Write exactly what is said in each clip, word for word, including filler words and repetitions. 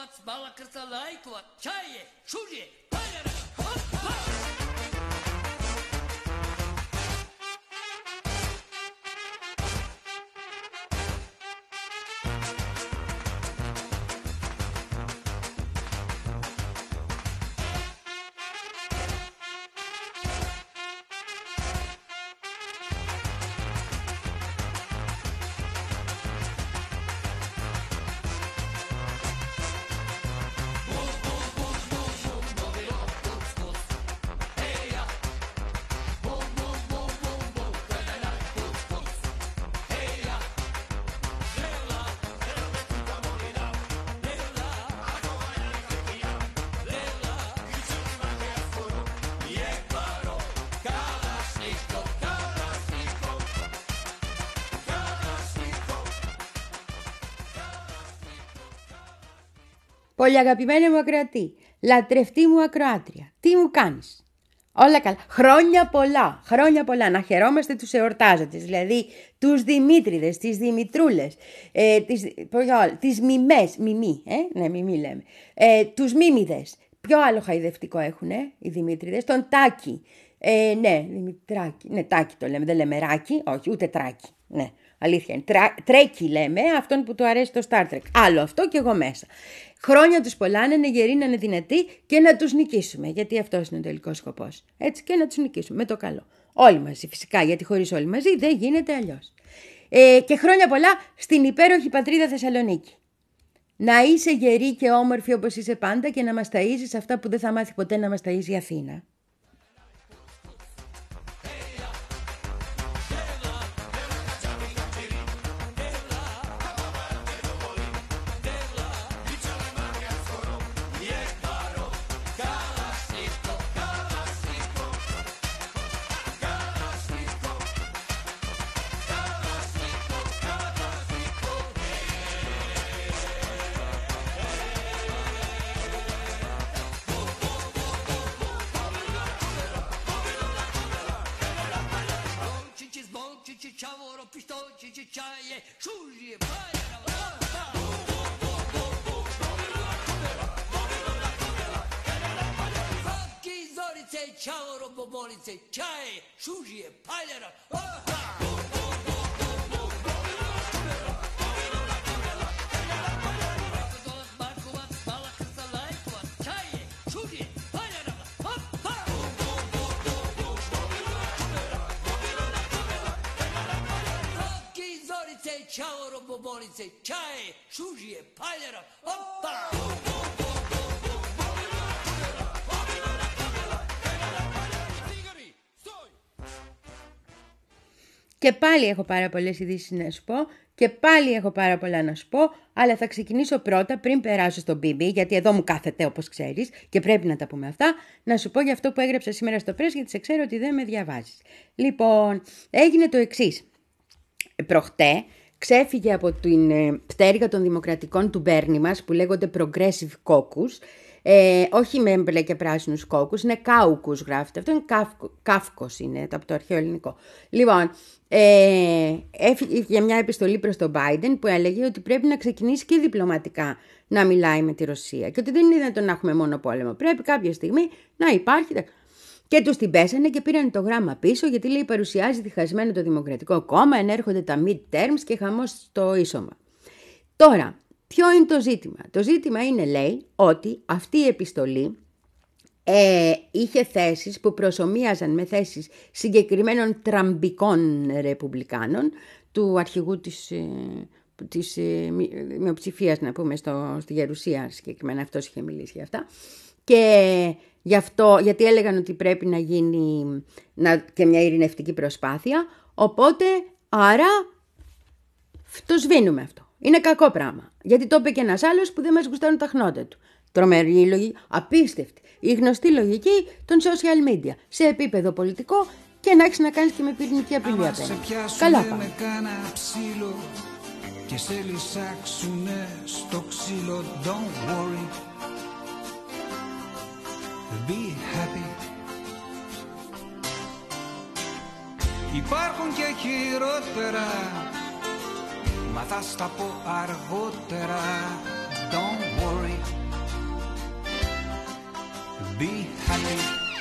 Πολύ αγαπημένη μου ακροατή, λατρευτή μου ακροάτρια, τι μου κάνεις? Όλα καλά. Χρόνια πολλά, χρόνια πολλά. Να χαιρόμαστε τους εορτάζοντες, δηλαδή τους Δημήτριδες, τις Δημητρούλες, ε, τις, τις Μιμές, Μιμή, ε, ναι, Μιμή λέμε, ε, τους Μίμιδες. Ποιο άλλο χαϊδευτικό έχουνε οι Δημήτριδες? Τον Τάκη. Ε, ναι, Δημητράκη, ναι, Τάκη το λέμε, δεν λέμε Ράκη, όχι, ούτε Τράκη, ναι. Αλήθεια είναι. Τρα... Τρέκι λέμε, αυτόν που του αρέσει το Star Trek. Άλλο αυτό και εγώ μέσα. Χρόνια τους πολλά, να είναι γεροί, να είναι δυνατοί και να τους νικήσουμε. Γιατί αυτός είναι ο τελικός σκοπός. Έτσι, και να τους νικήσουμε με το καλό. Όλοι μαζί φυσικά, γιατί χωρίς όλοι μαζί δεν γίνεται αλλιώς. Ε, και χρόνια πολλά στην υπέροχη πατρίδα Θεσσαλονίκη. Να είσαι γερή και όμορφη όπως είσαι πάντα και να μας ταΐζεις αυτά που δεν θα μάθει ποτέ να μας ταΐζει η Αθήνα. Ciao, bobolice, čaj, šužije, paljera, opa! Και πάλι έχω πάρα πολλές ειδήσεις να σου πω και πάλι έχω πάρα πολλά να σου πω, αλλά θα ξεκινήσω πρώτα πριν περάσω στο Μπίμπι, γιατί εδώ μου κάθεται όπως ξέρεις και πρέπει να τα πούμε αυτά, να σου πω για αυτό που έγραψα σήμερα στο Press, γιατί σε ξέρω ότι δεν με διαβάζεις. Λοιπόν, έγινε το εξής. Προχτέ ξέφυγε από την ε, πτέρυγα των δημοκρατικών του Μπέρνι μας, που λέγονται Progressive Caucus, ε, όχι με μπλε και πράσινους κόκκους, είναι κάουκους γράφεται, αυτό είναι κάφκο, κάφκος είναι από το αρχαίο ελληνικό. Λοιπόν, ε, έφυγε για μια επιστολή προς τον Biden που έλεγε ότι πρέπει να ξεκινήσει και διπλωματικά να μιλάει με τη Ρωσία και ότι δεν είναι δυνατόν να έχουμε μόνο πόλεμο, πρέπει κάποια στιγμή να υπάρχει... Και τους την πέσανε και πήραν το γράμμα πίσω, γιατί λέει παρουσιάζει διχασμένο το Δημοκρατικό Κόμμα, ενέρχονται τα mid-terms και χαμός στο ίσωμα. Τώρα, ποιο είναι το ζήτημα? Το ζήτημα είναι, λέει, ότι αυτή η επιστολή ε, είχε θέσεις που προσομοίαζαν με θέσεις συγκεκριμένων τραμπικών ρεπουμπλικάνων, του αρχηγού της, ε, της ε, μειοψηφίας, να πούμε, στο, στη Γερουσία συγκεκριμένα, αυτός είχε μιλήσει για αυτά. Και γι' αυτό, γιατί έλεγαν ότι πρέπει να γίνει να, και μια ειρηνευτική προσπάθεια, οπότε άρα το σβήνουμε αυτό. Είναι κακό πράγμα, γιατί το είπε και ένας άλλος που δεν μας γουστάρουν τα χνότα του. Τρομερή λογική, απίστευτη, η γνωστή λογική των social media, σε επίπεδο πολιτικό και να έχεις να κάνεις και με πυρηνική απειλή απέναντι. Καλά πάμε. Και σε λυσάξουνε στο ξύλο, don't worry. Be happy. Υπάρχουν και χειρότερα, μα θα στα πω αργότερα. Don't worry. be happy.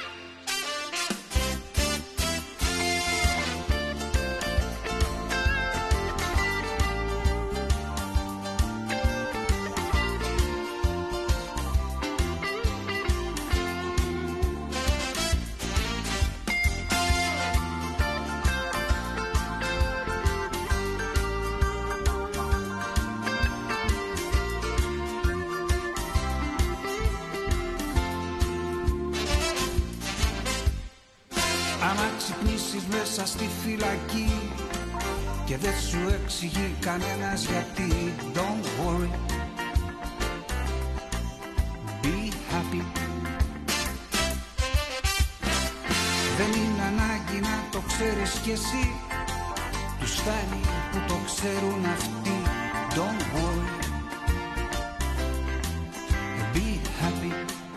Άμα ξυπνήσεις μέσα στη φυλακή και δεν σου εξηγεί κανένας γιατί, don't worry, be happy. Δεν είναι ανάγκη να το ξέρεις κι εσύ, τους φτάνει που το ξέρουν αυτοί, don't worry, be happy.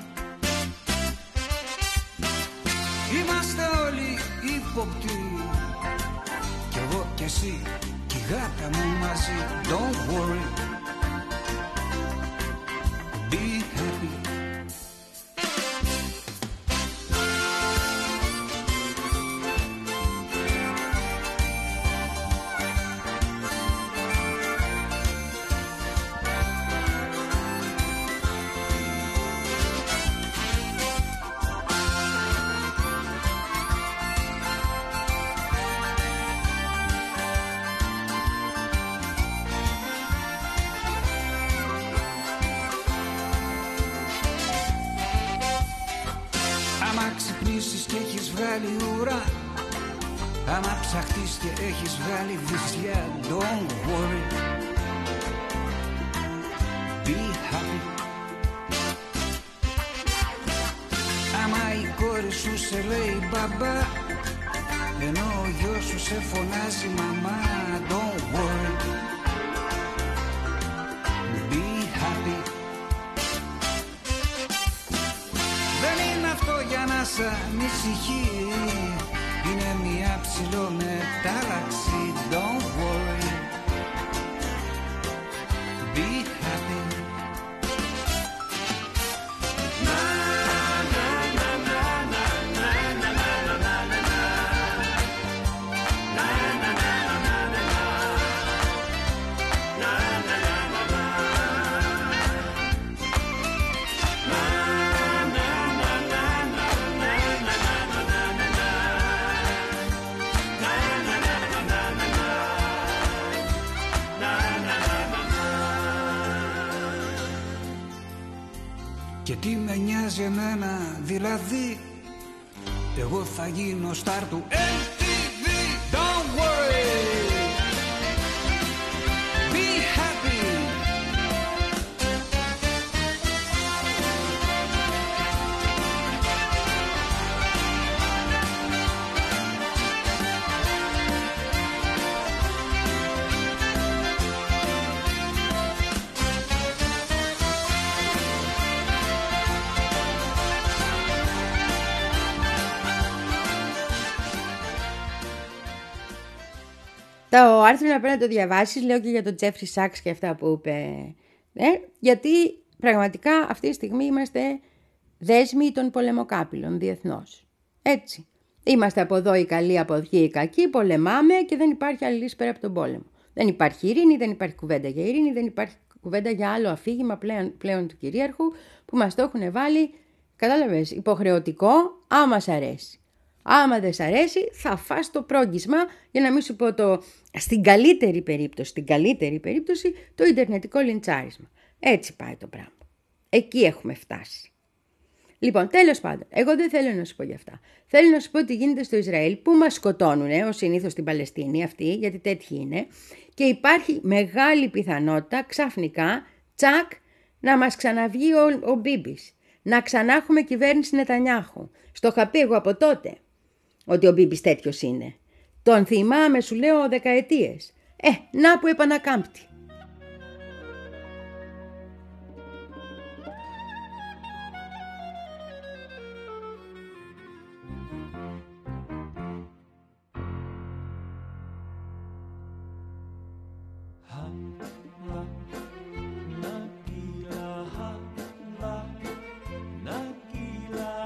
Είμαστε όλοι ύποπτοι, κι εγώ κι εσύ κι η γάτα μου μαζί, don't worry, be happy. Άμα ξυπνήσεις και έχεις βγάλει ουρά, άμα ψαχτείς και έχεις βγάλει βυσιά, don't worry, be happy. Άμα η κόρη σου σε λέει μπαμπά, ενώ ο γιος σου σε φωνάζει μαμά, don't worry, be happy. Δεν είναι αυτό για να σ' ανησυχεί, είναι μια ψιλομετάλλαξη, don't worry, be happy. Και τι με νοιάζει εμένα δηλαδή, εγώ θα γίνω στάρ του εμ τι βι, don't worry, be happy. Το άρθρο να πρέπει να το διαβάσεις, λέω και για τον Τζέφρι Σάξ και αυτά που είπε, ναι, γιατί πραγματικά αυτή τη στιγμή είμαστε δέσμοι των πολεμοκάπηλων διεθνώς. Έτσι. Είμαστε από εδώ οι καλοί, από εκεί οι κακοί, πολεμάμε και δεν υπάρχει άλλη λύση πέρα από τον πόλεμο. Δεν υπάρχει ειρήνη, δεν υπάρχει κουβέντα για ειρήνη, δεν υπάρχει κουβέντα για άλλο αφήγημα πλέον, πλέον του κυρίαρχου που μας το έχουν βάλει, κατάλαβες, υποχρεωτικό, άμα σ' αρέσει. Άμα δεν σ' αρέσει θα φας το πρόγγισμα, για να μην σου πω το, στην καλύτερη περίπτωση, στην καλύτερη περίπτωση το ιντερνετικό λιντσάρισμα. Έτσι πάει το πράγμα. Εκεί έχουμε φτάσει. Λοιπόν, τέλος πάντων, εγώ δεν θέλω να σου πω για αυτά. Θέλω να σου πω τι γίνεται στο Ισραήλ, που μας σκοτώνουνε, ως συνήθως στην Παλαιστίνη αυτή, γιατί τέτοιοι είναι, και υπάρχει μεγάλη πιθανότητα ξαφνικά, τσακ, να μας ξαναβγεί ο, ο Μπίμπης. Να ξανά έχουμε κυβέρνηση Νετανιάχου. Στο είχα πει εγώ από τότε ότι ο Μπίμπης τέτοιος είναι. Τον θυμάμαι, σου λέω, δεκαετίες. Ε, να που επανακάμπτει. Nagila,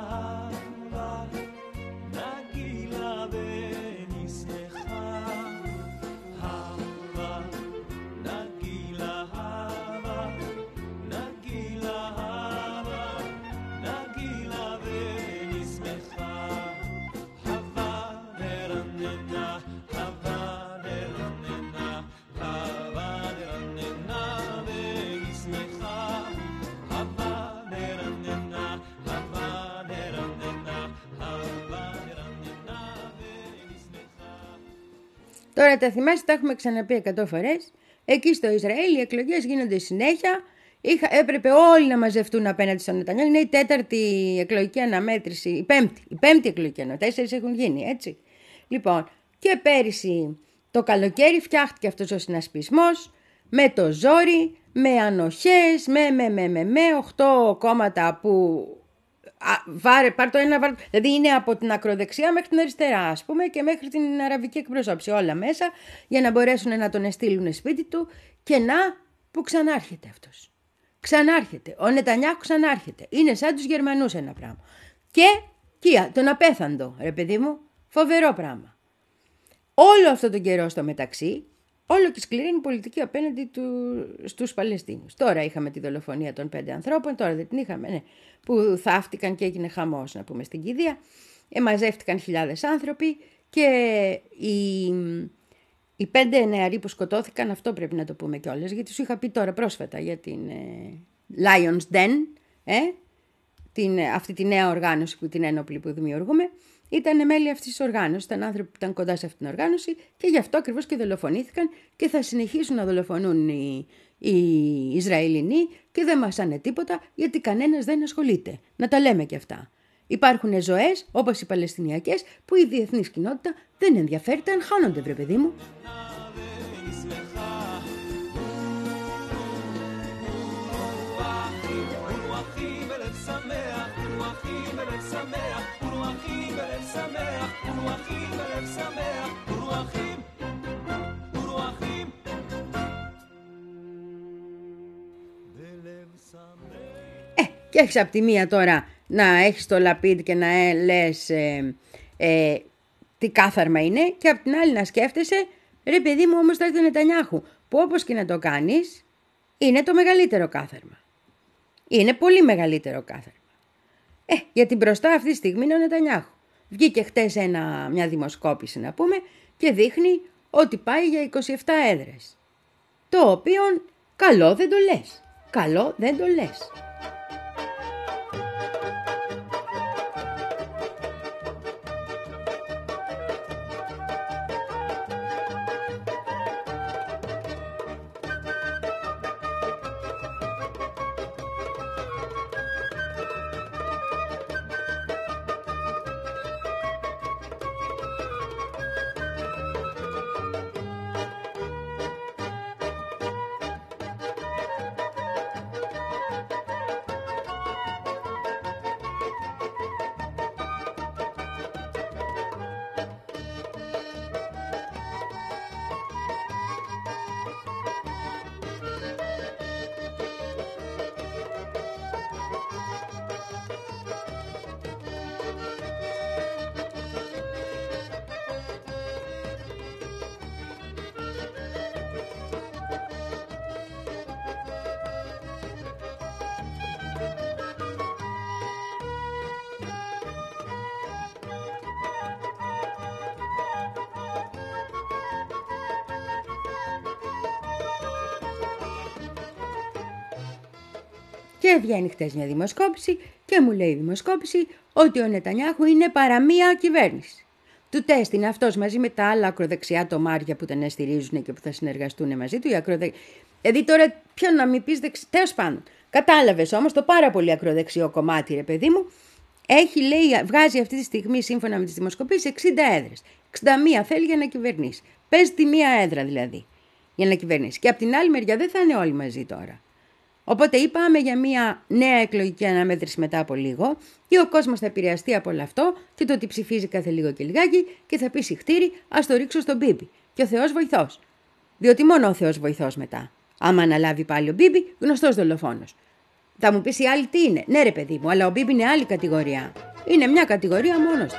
Τώρα τα θυμάστε, τα έχουμε ξαναπεί εκατό φορές. Εκεί στο Ισραήλ οι εκλογές γίνονται συνέχεια. Είχα, έπρεπε όλοι να μαζευτούν απέναντι στον Νετανιάχου. Είναι η τέταρτη εκλογική αναμέτρηση, η πέμπτη, η πέμπτη εκλογική αναμέτρηση. Τέσσερις έχουν γίνει, έτσι. Λοιπόν, και πέρυσι το καλοκαίρι φτιάχτηκε αυτός ο συνασπισμός με το ζόρι, με ανοχές, με, με, με, με, με οχτώ κόμματα που α, βάρε, πάρ' το ένα, βάρε, δηλαδή είναι από την ακροδεξιά μέχρι την αριστερά, ας πούμε, και μέχρι την αραβική εκπροσώπηση, όλα μέσα, για να μπορέσουν να τον εστείλουν σπίτι του. Και να, που ξανάρχεται αυτός. Ξανάρχεται. Ο Νετανιάχου ξανάρχεται. Είναι σαν τους Γερμανούς ένα πράγμα. Και, κοίτα, τον απέθαντο, ρε παιδί μου, φοβερό πράγμα. Όλο αυτό τον καιρό στο μεταξύ, όλο και σκληρή είναι η πολιτική απέναντι του, στους Παλαιστίνιους. Τώρα είχαμε τη δολοφονία των πέντε ανθρώπων, τώρα δεν την είχαμε, ναι, που θαύτηκαν και έγινε χαμός, να πούμε, στην κηδεία. Ε, μαζεύτηκαν χιλιάδες άνθρωποι και οι, οι πέντε νεαροί που σκοτώθηκαν, αυτό πρέπει να το πούμε κιόλας, γιατί σου είχα πει τώρα πρόσφατα για την ε, Lions Den, ε, την, αυτή τη νέα οργάνωση, που, την ένοπλη που δημιουργούμε. Ήταν μέλη αυτής της οργάνωσης, ήταν άνθρωποι που ήταν κοντά σε αυτήν την οργάνωση και γι' αυτό ακριβώς και δολοφονήθηκαν και θα συνεχίσουν να δολοφονούν οι, οι Ισραηλινοί και δεν μασάνε τίποτα γιατί κανένας δεν ασχολείται. Να τα λέμε και αυτά. Υπάρχουν ζωές όπως οι Παλαιστινιακές που η διεθνής κοινότητα δεν ενδιαφέρεται αν χάνονται, βρε παιδί μου. Ε, και έχεις από τη μία τώρα να έχεις το Λαπίντ και να ε, λες ε, ε, τι κάθαρμα είναι, και από την άλλη να σκέφτεσαι, ρε παιδί μου, όμως θα έρθει ο Νετανιάχου, που όπως και να το κάνεις είναι το μεγαλύτερο κάθαρμα. Είναι πολύ μεγαλύτερο κάθαρμα. Ε, γιατί μπροστά αυτή τη στιγμή είναι ο Νετανιάχου. Βγήκε χτες ένα, μια δημοσκόπηση, να πούμε, και δείχνει ότι πάει για είκοσι επτά έδρες. Το οποίο καλό δεν το λες. Καλό δεν το λες. Και βγαίνει χτες μια δημοσκόπηση και μου λέει η δημοσκόπηση ότι ο Νετανιάχου είναι παραμία κυβέρνηση. Του τέστην αυτός μαζί με τα άλλα ακροδεξιά τομάρια που τον στηρίζουν και που θα συνεργαστούν μαζί του. Ακροδε... Δηλαδή τώρα ποιον να μην πεις δεξι... Τέλος πάντων. Κατάλαβες όμως το πάρα πολύ ακροδεξιό κομμάτι, ρε παιδί μου. Έχει, λέει, βγάζει αυτή τη στιγμή σύμφωνα με τις δημοσκοπήσεις εξήντα έδρες. εξήντα μία θέλει για να κυβερνήσει. Παίζει τη μία έδρα δηλαδή για να κυβερνήσει. Και από την άλλη μεριά δεν θα είναι όλοι μαζί τώρα. Οπότε είπαμε για μια νέα εκλογική αναμέτρηση μετά από λίγο και ο κόσμος θα επηρεαστεί από όλο αυτό και το ότι ψηφίζει κάθε λίγο και λιγάκι και θα πει συχτήρι, ας το ρίξω στον Μπίμπι. Και ο Θεός βοηθός. Διότι μόνο ο Θεός βοηθός μετά. Άμα αναλάβει πάλι ο Μπίμπι, γνωστός δολοφόνος. Θα μου πεις οι άλλοι τι είναι. Ναι, ρε παιδί μου, αλλά ο Μπίμπι είναι άλλη κατηγορία. Είναι μια κατηγορία μόνος του.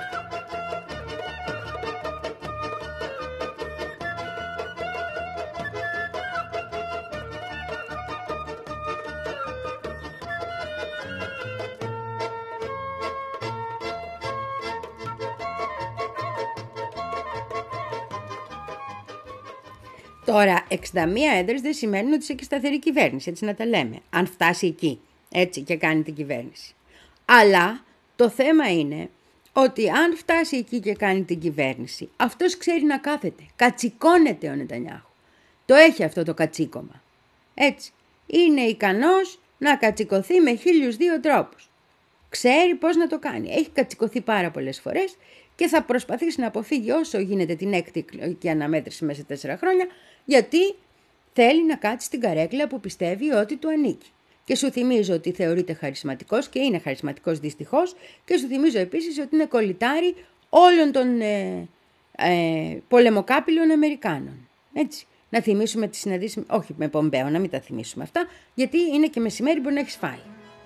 Τώρα, εξήντα μία έδρες δεν σημαίνει ότι είσαι και σταθερή κυβέρνηση, έτσι να τα λέμε. Αν φτάσει εκεί, έτσι, και κάνει την κυβέρνηση. Αλλά το θέμα είναι ότι αν φτάσει εκεί και κάνει την κυβέρνηση, αυτός ξέρει να κάθεται. Κατσικώνεται ο Νετανιάχου. Το έχει αυτό το κατσίκωμα. Έτσι. Είναι ικανός να κατσικωθεί με χίλιους δύο τρόπους. Ξέρει πώς να το κάνει. Έχει κατσικωθεί πάρα πολλές φορές και θα προσπαθήσει να αποφύγει όσο γίνεται την έκτη εκλογική αναμέτρηση μέσα σε τέσσερα χρόνια, γιατί θέλει να κάτσει στην καρέκλα που πιστεύει ότι του ανήκει. Και σου θυμίζω ότι θεωρείται χαρισματικός και είναι χαρισματικός δυστυχώς, και σου θυμίζω επίσης ότι είναι κολλητάρι όλων των ε, ε, πολεμοκάπηλων Αμερικάνων. Έτσι. Να θυμίσουμε τις συναντήσεις, όχι με Πομπέο, να μην τα θυμίσουμε αυτά, γιατί είναι και μεσημέρι, μπορεί να έχεις φάει.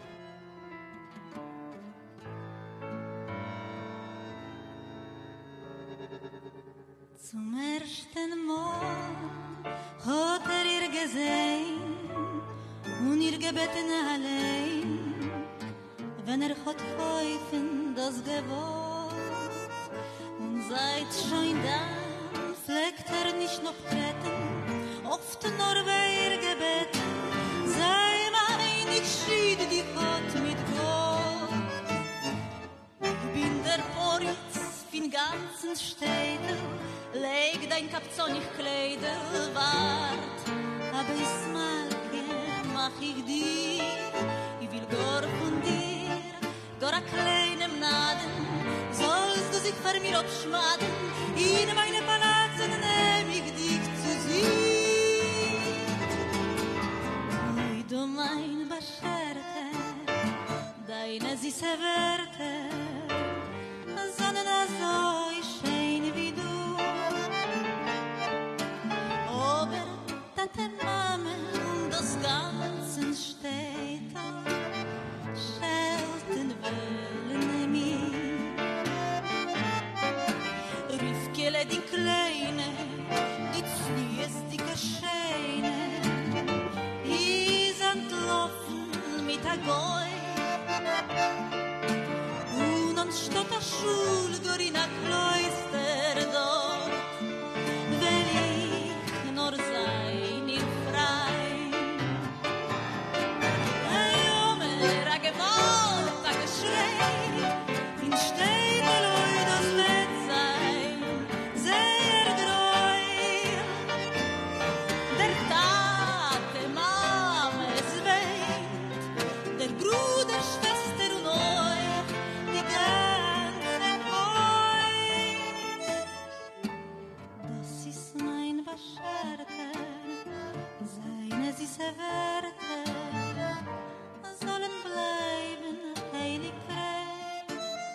Zum ersten Mal hat er ihr gesehen und ihr gebeten allein, wenn er hat häufen das Gewalt. Und seit schon dann fleckt er nicht noch treten, oft nur bei ihr gebeten, sei mein, ich schied die Gott mit Gott. Ich bin der Poritz fin ganzen Städten, leg dein Kapzonich Kleider, wart, aber ich malke, mach ich dir, ich will gar von dir, gar a kleinem Naden, sollst du sich vor mir abschmaden, in meine Palazen nehm ich dich zu sich. Oi, du mein Bescherte, deine süße Werte, sonnen so schön wie du. Aber Tate Mame und das ganze Städte schelten wollen mir. Rifkele die Kleine, die Znies die Gescheine, is entlaufen mit der Goi. Und anstatt der Schule gar in der Kloster dort, will ich nur sein in frei. Ein Junge, a Gewalt, a Geschrei, in Städte Leute das wird sein, sehr greu. Der Tate, Mama, es weint, der Bruder, Schwester und euch, die ganze Heut. Das ist mein Bescherte, seine süße Werte sollen bleiben heilig frei.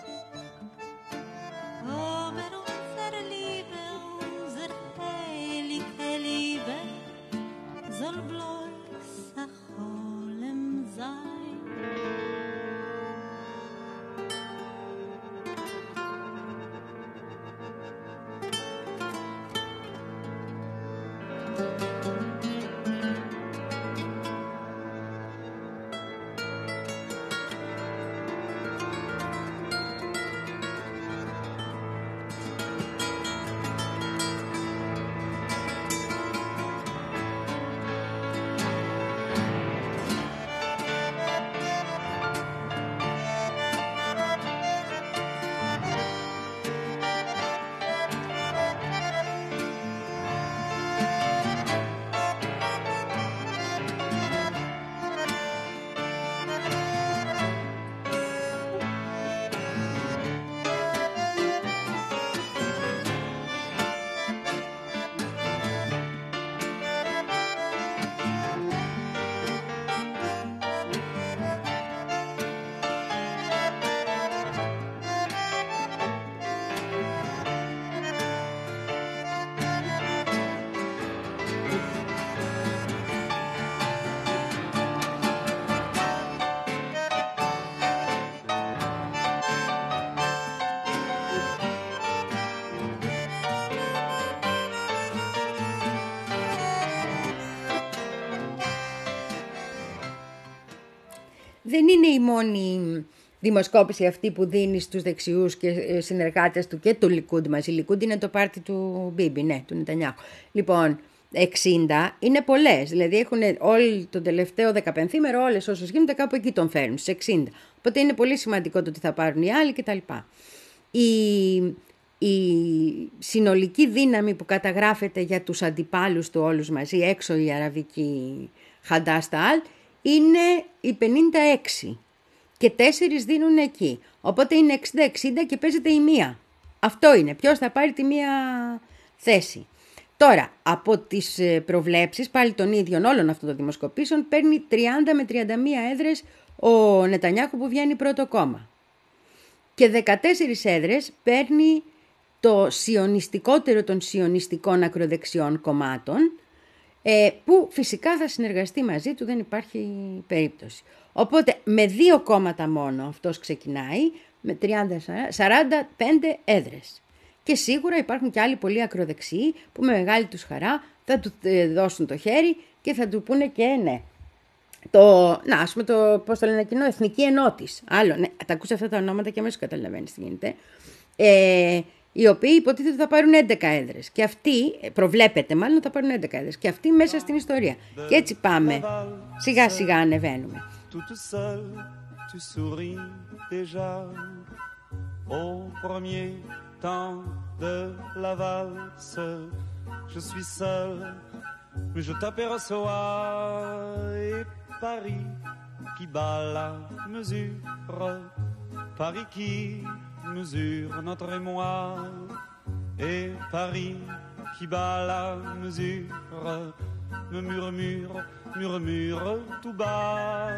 Aber unsere Liebe, unser heilige Liebe soll bloß a Cholem sein. Δεν είναι η μόνη δημοσκόπηση αυτή που δίνει στους δεξιούς και συνεργάτες του και του Λικούντ μαζί. Λικούντ είναι το πάρτι του Μπίμπι, ναι, του Νετανιάχου. Λοιπόν, εξήντα είναι πολλές. Δηλαδή έχουν όλοι τον τελευταίο δεκαπενθήμερο, όλες όσες γίνονται κάπου εκεί τον φέρνουν, στις εξήντα. Οπότε είναι πολύ σημαντικό το τι θα πάρουν οι άλλοι κτλ. η, η συνολική δύναμη που καταγράφεται για τους αντιπάλους του όλους μαζί, έξω η αραβική Χαντάσταλ, είναι οι πενήντα έξι και τέσσερις δίνουν εκεί. Οπότε είναι εξήντα εξήντα και παίζεται η μία. Αυτό είναι. Ποιος θα πάρει τη μία θέση. Τώρα, από τις προβλέψεις, πάλι των ίδιων όλων αυτών των δημοσκοπήσεων, παίρνει τριάντα με τριάντα μία έδρες ο Νετανιάχου που βγαίνει πρώτο κόμμα. Και δεκατέσσερις έδρες παίρνει το σιωνιστικότερο των σιωνιστικών ακροδεξιών κομμάτων, που φυσικά θα συνεργαστεί μαζί του, δεν υπάρχει περίπτωση. Οπότε με δύο κόμματα μόνο αυτός ξεκινάει, με τριάντα σαράντα πέντε έδρες. Και σίγουρα υπάρχουν και άλλοι πολύ ακροδεξιοί που με μεγάλη τους χαρά θα του δώσουν το χέρι και θα του πούνε και ναι. Το, να, ας πούμε το, πώς το λένε εκείνο, Εθνική Ενότης. Άλλο, ναι, τα ακούς αυτά τα ονόματα και αμέσως καταλαβαίνεις τι γίνεται. Ε, οι οποίοι υποτίθεται θα πάρουν έντεκα έδρες. Και αυτοί, προβλέπεται μάλλον, θα πάρουν έντεκα έδρες. Και αυτοί μέσα στην ιστορία. Και έτσι πάμε. Σιγά σιγά ανεβαίνουμε. Tu souris déjà au premier temps de la valse. Je suis seul, mais je t'aperçois. Et Paris qui bat la mesure, Paris qui mesure notre émoi. Et Paris qui bat la mesure, me murmure, murmure tout bas.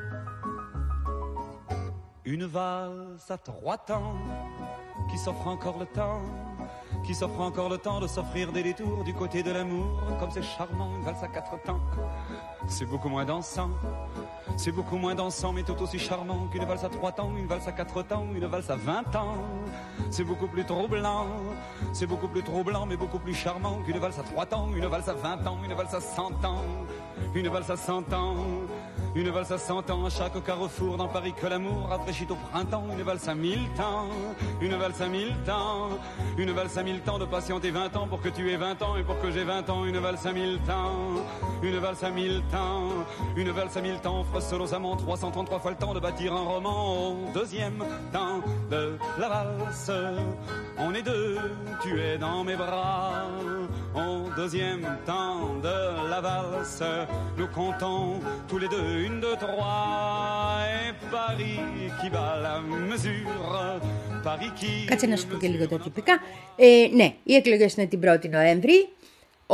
Une valse à trois temps, qui s'offre encore le temps, qui s'offre encore le temps de s'offrir des détours du côté de l'amour. Comme c'est charmant, une valse à quatre temps, c'est beaucoup moins dansant, c'est beaucoup moins dansant, mais tout aussi charmant qu'une valse à trois temps, une valse à quatre temps, une valse à vingt ans. C'est beaucoup plus troublant, c'est beaucoup plus troublant, mais beaucoup plus charmant qu'une valse à trois temps, une valse à vingt ans, une valse à cent ans, une valse à cent ans. Une valse à cent ans à chaque carrefour dans Paris que l'amour rafraîchit au printemps. Une valse à mille temps, une valse à mille temps, une valse à mille temps de patienter vingt ans pour que tu aies vingt ans et pour que j'ai vingt ans. Une valse à mille temps, une valse à mille temps, une valse à mille temps offre seul aux amants trois cent trente-trois fois le temps de bâtir un roman. Au deuxième temps de la valse, on est deux, tu es dans mes bras. Au deuxième temps de la valse, nous comptons tous les deux. Une, deux, trois, et Paris qui bat la mesure, Paris qui... Κάτσε να σου πω και λίγο τα τυπικά. Ε, ναι, οι εκλογές είναι την πρώτη Νοέμβρη. Ο...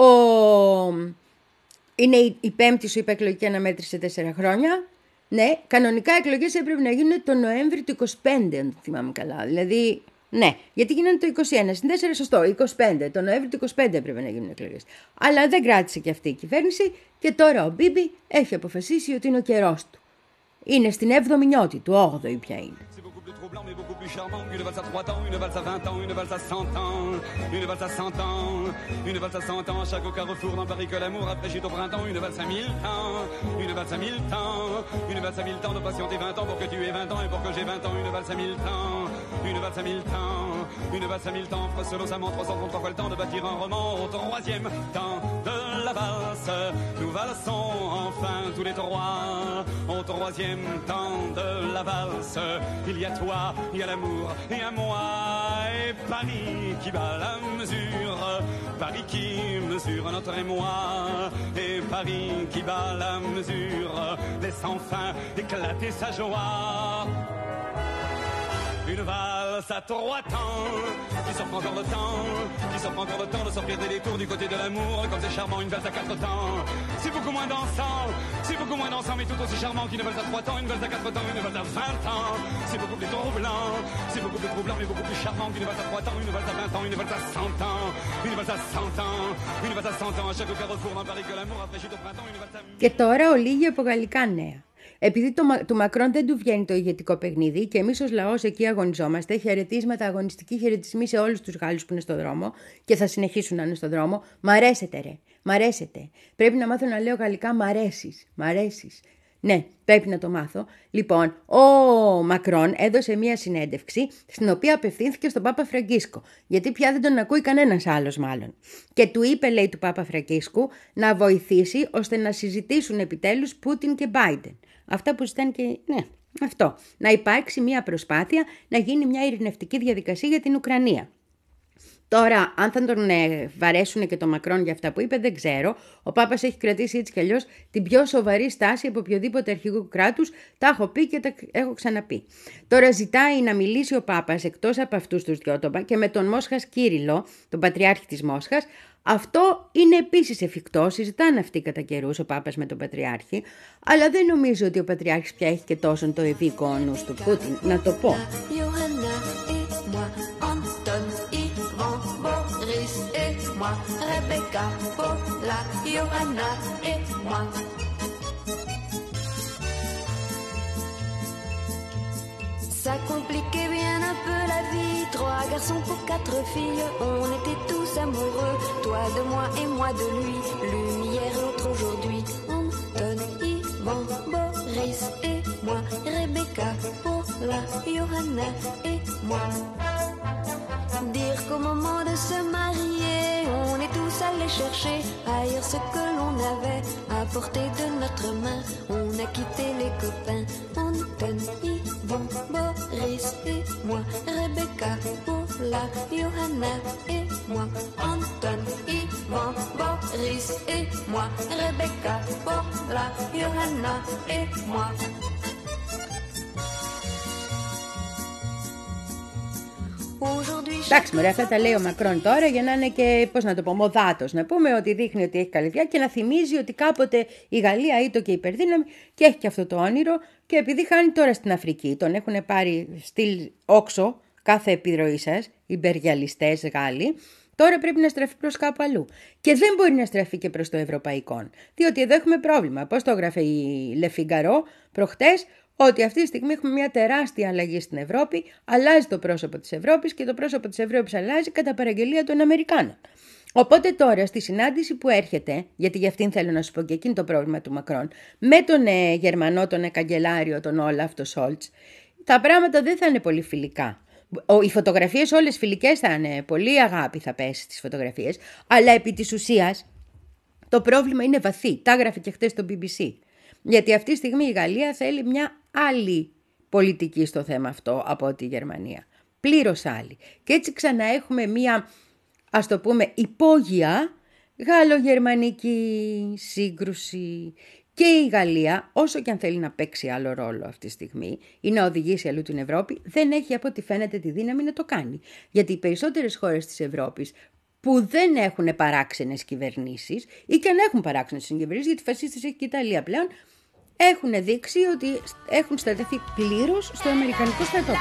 Είναι η, η πέμπτη σου υπεκλογική αναμέτρηση σε τέσσερα χρόνια. Ναι, κανονικά οι εκλογές έπρεπε να γίνουν το Νοέμβρη του είκοσι πέντε, αν το θυμάμαι καλά. Δηλαδή, ναι, γιατί γίνανε το είκοσι ένα, στην τέσσερα σωστό, είκοσι πέντε, το Νοέμβρη του είκοσι πέντε έπρεπε να γίνουν εκλογές. Αλλά δεν κράτησε και αυτή η κυβέρνηση και τώρα ο Μπίμπι έχει αποφασίσει ότι είναι ο καιρός του. Είναι στην έβδομη νιώτη του, όγδοη πια είναι. Mais beaucoup plus charmant qu'une valse à trois temps, une valse à vingt ans, une valse à cent ans, une valse à cent ans, une valse à cent ans à chaque carrefour dans Paris que l'amour rafraîchit au printemps, une valse à mille temps, une valse à mille temps, une valse à mille temps de patienter vingt ans pour que tu aies vingt ans et pour que j'ai vingt ans, une valse à mille temps, une valse à mille temps, une valse à mille temps, offre seul aux amants trois cent trente-trois fois le temps de bâtir un roman. Au troisième temps de la valse, nous valsons enfin tous les trois. Au troisième temps de la valse, il y a toi, il y a l'amour et à moi. Et Paris qui bat la mesure, Paris qui mesure notre émoi. Et Paris qui bat la mesure, laisse enfin éclater sa joie. Une valse à trois temps, qui s'offre encore le temps, qui s'offre encore le temps de sortir des détours du côté de l'amour. Comme c'est charmant, une valse à quatre temps, c'est beaucoup moins dansant, c'est beaucoup moins dansant, mais tout aussi charmant qu'une valse à trois temps, une valse à quatre temps, une valse à vingt ans. C'est beaucoup plus troublant, c'est beaucoup plus troublant, mais beaucoup plus charmant qu'une valse à trois temps, une valse à vingt ans, une valse à cent ans, une valse à cent ans, une valse à cent ans à chaque carrefour dans Paris que l'amour rafraîchit au printemps, une valse à... Και τώρα ολίγη από γαλλικά νέα. Επειδή το, του Μακρόν δεν του βγαίνει το ηγετικό παιχνίδι και εμείς ως λαός εκεί αγωνιζόμαστε, χαιρετίσματα, αγωνιστικοί χαιρετισμοί σε όλους τους Γάλλους που είναι στο δρόμο και θα συνεχίσουν να είναι στο δρόμο. Μ' αρέσετε ρε, μ' αρέσετε. Πρέπει να μάθω να λέω γαλλικά μ' αρέσεις, μ' αρέσεις. Ναι, πρέπει να το μάθω. Λοιπόν, ο Μακρόν έδωσε μία συνέντευξη στην οποία απευθύνθηκε στον Πάπα Φραγκίσκο, γιατί πια δεν τον ακούει κανένας άλλος μάλλον. Και του είπε, λέει, του Πάπα Φραγκίσκου να βοηθήσει ώστε να συζητήσουν επιτέλους Πούτιν και Μπάιντεν. Αυτά που ζητάνε και... ναι, Αυτό. Να υπάρξει μια προσπάθεια να γίνει μια ειρηνευτική διαδικασία για την Ουκρανία. Τώρα, αν θα τον ε, βαρέσουν και τον Μακρόν για αυτά που είπε, δεν ξέρω. Ο Πάπας έχει κρατήσει έτσι κι αλλιώς την πιο σοβαρή στάση από οποιοδήποτε αρχηγό κράτους. Τα έχω πει και τα έχω ξαναπεί. Τώρα ζητάει να μιλήσει ο Πάπας εκτός από αυτούς τους δυο και με τον Μόσχας Κύριλλο, τον πατριάρχη της Μόσχας. Αυτό είναι επίσης εφικτό, συζητάνε αυτοί κατά καιρούς ο Πάπας με τον Πατριάρχη, αλλά δεν νομίζω ότι ο Πατριάρχης πια έχει και τόσο το ευήκο ο νους του Πούτιν, να το πω. Ça compliquait bien un peu la vie. Trois garçons pour quatre filles. On était tous amoureux. Toi de moi et moi de lui. L'une hier, l'autre aujourd'hui. Anton, Ivan, Boris et moi. Rebecca, Paula, Johanna et moi. Dire qu'au moment de se marier, on est tous allés chercher ailleurs ce que l'on avait à portée de notre main. On a quitté les copains. Anton, Ivan, Boris et moi. Rebecca, Paula, Johanna et moi. Anton, Ivan, Boris et moi. Rebecca, Paula, Johanna et moi. Εντάξει, μωρέ, αυτά τα λέει ο Μακρόν τώρα για να είναι και, πώς να το πω, μοδάτος. Να πούμε ότι δείχνει ότι έχει καλυβιά και να θυμίζει ότι κάποτε η Γαλλία ήτο και υπερδύναμη και έχει και αυτό το όνειρο. Και επειδή χάνει τώρα στην Αφρική, τον έχουν πάρει στυλ όξο κάθε επιρροή σας, υπεριαλιστές Γάλλοι, τώρα πρέπει να στραφεί προς κάπου αλλού. Και δεν μπορεί να στραφεί και προς το ευρωπαϊκό. Διότι εδώ έχουμε πρόβλημα. Πώς το έγραφε η Le Figaro προχτές, ότι αυτή τη στιγμή έχουμε μια τεράστια αλλαγή στην Ευρώπη, αλλάζει το πρόσωπο της Ευρώπης και το πρόσωπο της Ευρώπης αλλάζει κατά παραγγελία των Αμερικάνων. Οπότε τώρα στη συνάντηση που έρχεται, γιατί για αυτήν θέλω να σου πω και εκείνη το πρόβλημα του Μακρόν, με τον ε, Γερμανό, τον ε, καγκελάριο, τον Όλαφ, τον Σόλτς, τα πράγματα δεν θα είναι πολύ φιλικά. Οι φωτογραφίες όλες φιλικές θα είναι, πολύ αγάπη θα πέσει στις φωτογραφίες, αλλά επί της ουσίας το πρόβλημα είναι βαθύ. Τα έγραφε και χτες στο μπι μπι σι. Γιατί αυτή τη στιγμή η Γαλλία θέλει μια άλλη πολιτική στο θέμα αυτό από τη Γερμανία. Πλήρως άλλη. Και έτσι ξανά έχουμε μια, ας το πούμε, υπόγεια γαλλογερμανική σύγκρουση. Και η Γαλλία, όσο και αν θέλει να παίξει άλλο ρόλο αυτή τη στιγμή ή να οδηγήσει αλλού την Ευρώπη, δεν έχει από ό,τι φαίνεται τη δύναμη να το κάνει. Γιατί οι περισσότερες χώρες της Ευρώπης που δεν έχουν παράξενες κυβερνήσεις ή και αν έχουν παράξενες κυβερνήσεις, γιατί φασίστες έχει και η Ιταλία πλέον, έχουν δείξει ότι έχουν στρατευτεί πλήρως στο αμερικανικό στρατόπεδο.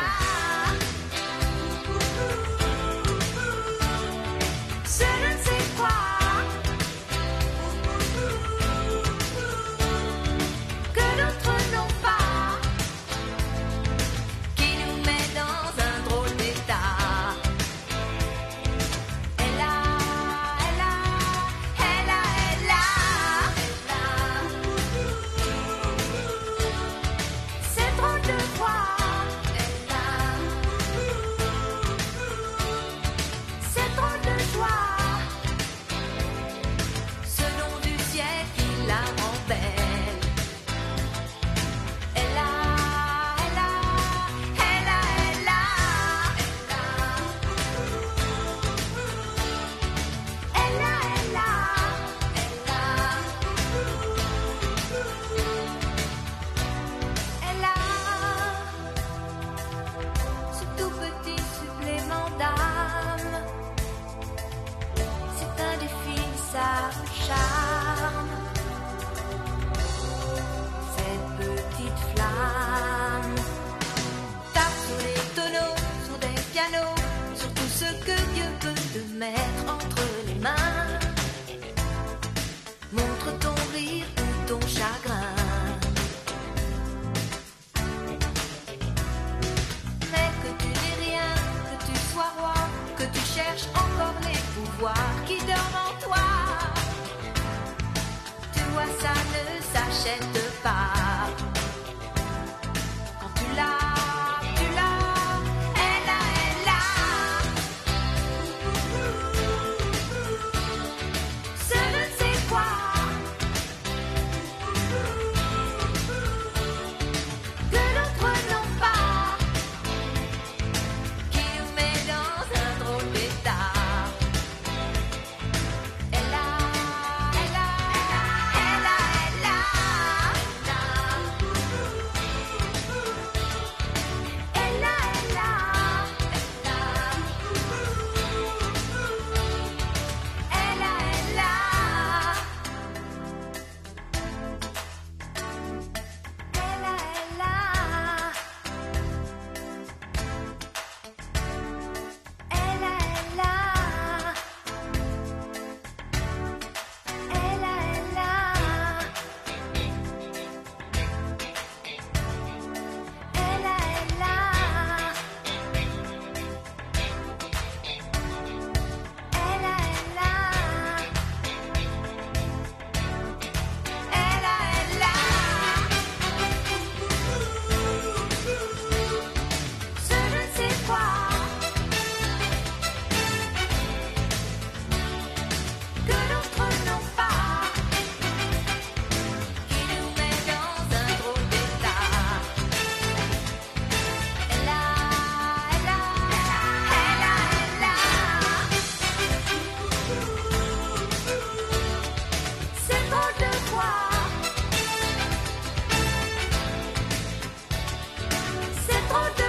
Que l'autre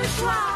le choix.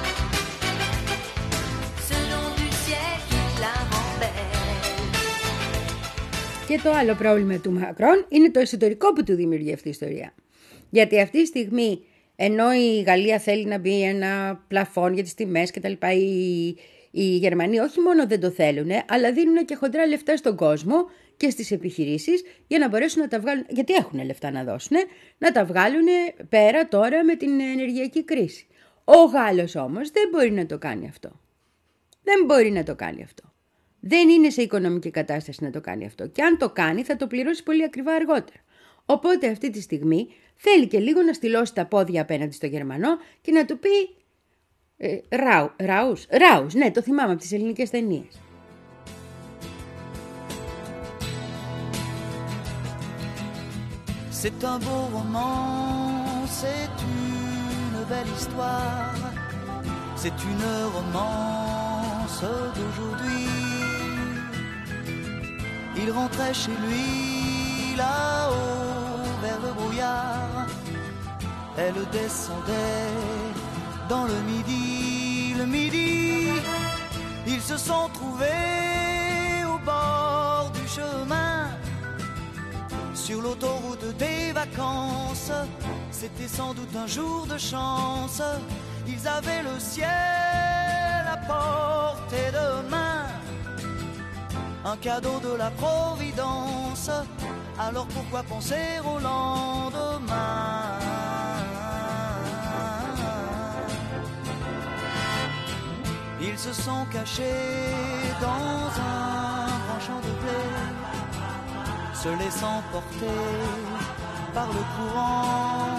Selon du ciel qui la rend belle. Και το άλλο πρόβλημα του Μακρόν είναι το εσωτερικό που του δημιουργεί αυτή η ιστορία. Γιατί αυτή τη στιγμή, ενώ η Γαλλία θέλει να μπει ένα πλαφόν για τις τιμές και τα λοιπά, οι, οι Γερμανοί όχι μόνο δεν το θέλουν, αλλά δίνουν και χοντρά λεφτά στον κόσμο και στις επιχειρήσεις για να μπορέσουν να τα βγάλουν, γιατί έχουν λεφτά να δώσουν, να τα βγάλουν πέρα τώρα με την ενεργειακή κρίση. Ο Γάλλος όμως δεν μπορεί να το κάνει αυτό. Δεν μπορεί να το κάνει αυτό. Δεν είναι σε οικονομική κατάσταση να το κάνει αυτό. Και αν το κάνει θα το πληρώσει πολύ ακριβά αργότερα. Οπότε αυτή τη στιγμή θέλει και λίγο να στυλώσει τα πόδια απέναντι στο Γερμανό και να του πει ε, ράου, ράους, ράους, ναι, το θυμάμαι από τις ελληνικές ταινίες. C'est un beau roman, c'est une belle histoire, c'est une romance d'aujourd'hui. Il rentrait chez lui là-haut vers le brouillard, elle descendait dans le midi, le midi, ils se sont trouvés au bord du chemin. Sur l'autoroute des vacances, c'était sans doute un jour de chance. Ils avaient le ciel à portée de main, un cadeau de la Providence. Alors pourquoi penser au lendemain? Ils se sont cachés dans un grand champ de blé, se laissant porter par le courant,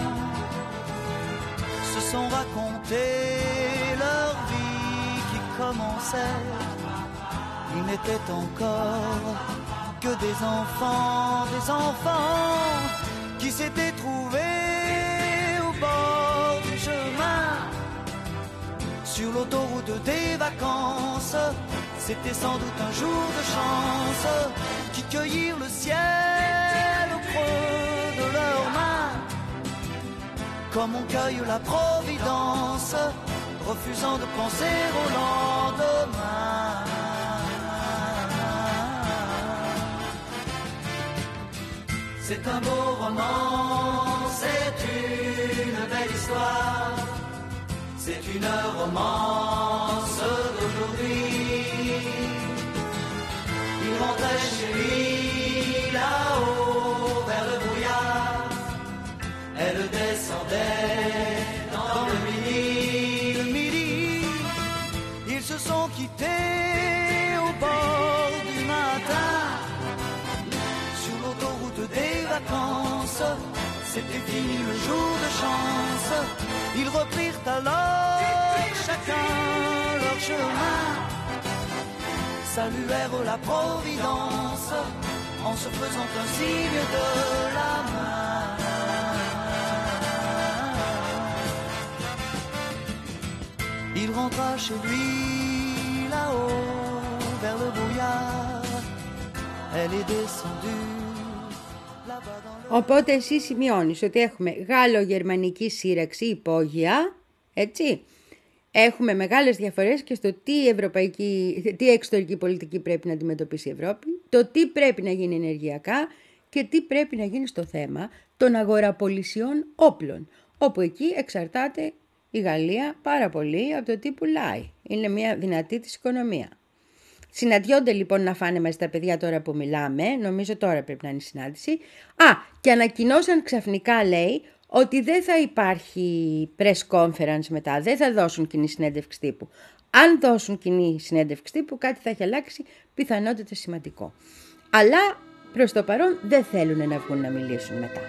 se sont raconté leur vie qui commençait. Ils n'étaient encore que des enfants, des enfants qui s'étaient trouvés au bord du chemin. Sur l'autoroute des vacances, c'était sans doute un jour de chance, qui cueillirent le ciel au creux de leurs mains, comme on cueille la providence, refusant de penser au lendemain. C'est un beau roman, c'est une belle histoire, c'est une romance d'aujourd'hui. Il rentrait chez lui là-haut vers le brouillard, elle descendait dans le midi, le midi. Ils se sont quittés au bord du matin, sur l'autoroute des vacances. C'était fini le jour de chance. Ils reprirent alors chacun leur chemin, saluèrent la Providence en se faisant un signe de la main. Il rentra chez lui là-haut vers le brouillard, elle est descendue. Οπότε εσύ σημειώνεις ότι έχουμε Γάλλο-Γερμανική σύραξη υπόγεια, έτσι. Έχουμε μεγάλες διαφορές και στο τι, ευρωπαϊκή, τι εξωτερική πολιτική πρέπει να αντιμετωπίσει η Ευρώπη, το τι πρέπει να γίνει ενεργειακά και τι πρέπει να γίνει στο θέμα των αγοραπολισιών όπλων, όπου εκεί εξαρτάται η Γαλλία πάρα πολύ από το τι πουλάει. Είναι μια δυνατή της οικονομία. Συναντιόνται λοιπόν να φάνε μαζί τα παιδιά τώρα που μιλάμε, νομίζω τώρα πρέπει να είναι η συνάντηση. Α, και ανακοινώσαν ξαφνικά, λέει, ότι δεν θα υπάρχει press conference μετά, δεν θα δώσουν κοινή συνέντευξη τύπου. Αν δώσουν κοινή συνέντευξη τύπου, κάτι θα έχει αλλάξει, πιθανότητα σημαντικό. Αλλά προς το παρόν δεν θέλουν να βγουν να μιλήσουν μετά.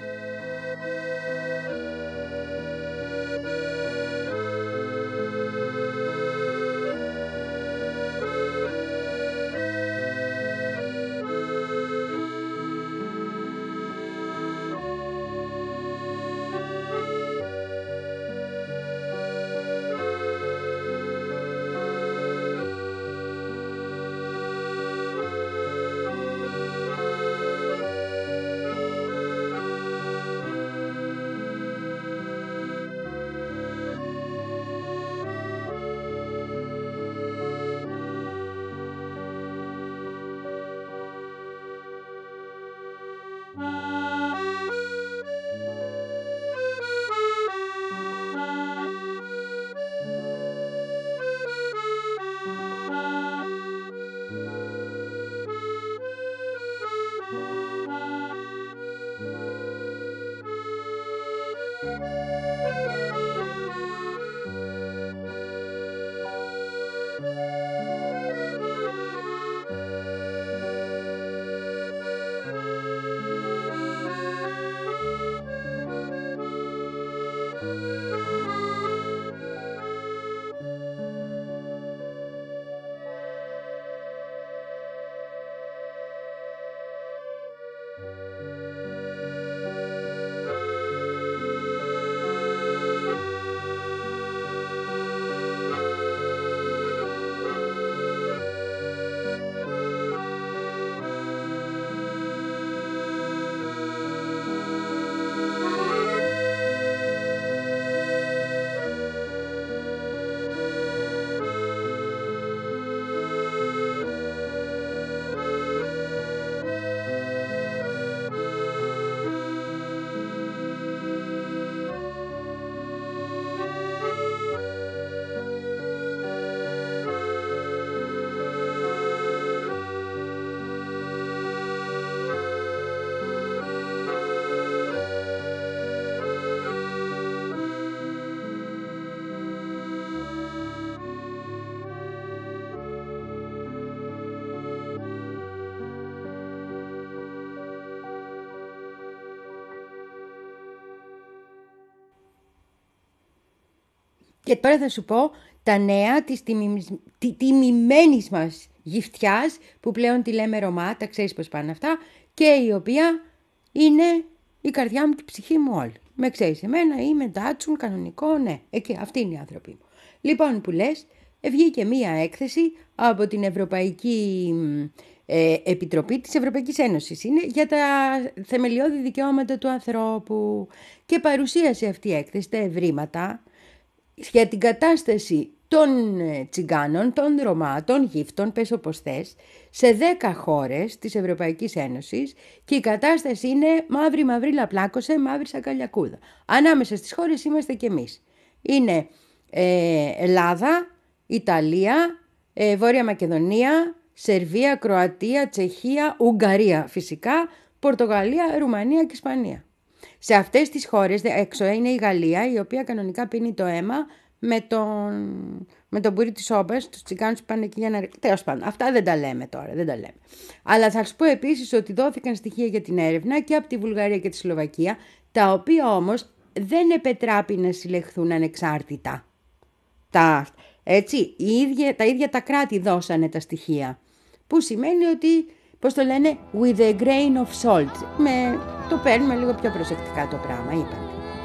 Και τώρα θα σου πω τα νέα της τιμιμ... τη... τιμημένης μας γυφτιάς, που πλέον τη λέμε Ρωμά, τα ξέρεις πώς πάνε αυτά, και η οποία είναι η καρδιά μου και η ψυχή μου όλη. Με ξέρεις εμένα, είμαι ντάτσουν, κανονικό, ναι, εκεί, αυτοί είναι οι άνθρωποι μου. Λοιπόν, που λες, βγήκε μία έκθεση από την Ευρωπαϊκή ε, Επιτροπή της Ευρωπαϊκής Ένωσης, είναι για τα θεμελιώδη δικαιώματα του ανθρώπου, και παρουσίασε αυτή η έκθεση τα ευρήματα για την κατάσταση των τσιγκάνων, των Ρωμά, των γύφτων, πες όπως θες, σε δέκα χώρες της Ευρωπαϊκής Ένωσης, και η κατάσταση είναι μαύρη μαύρη λαπλάκωσε, μαύρη σαν καλιακούδα. Ανάμεσα στις χώρες είμαστε κι εμείς. Είναι ε, Ελλάδα, Ιταλία, ε, Βόρεια Μακεδονία, Σερβία, Κροατία, Τσεχία, Ουγγαρία φυσικά, Πορτογαλία, Ρουμανία και Ισπανία. Σε αυτές τις χώρες έξω είναι η Γαλλία, η οποία κανονικά πίνει το αίμα με τον, με τον μπουρί της όπας, τους τσιγκάνους που πάνε εκεί για να... Τέλος πάντων, αυτά δεν τα λέμε τώρα, δεν τα λέμε. Αλλά θα σου πω επίσης ότι δόθηκαν στοιχεία για την έρευνα και από τη Βουλγαρία και τη Σλοβακία, τα οποία όμως δεν επετράπει να συλλεχθούν ανεξάρτητα. Τα, έτσι, οι ίδια, τα ίδια τα κράτη δώσανε τα στοιχεία, που σημαίνει ότι, πώς το λένε, with a grain of salt, με, το παίρνουμε λίγο πιο προσεκτικά το πράγμα, είπαμε.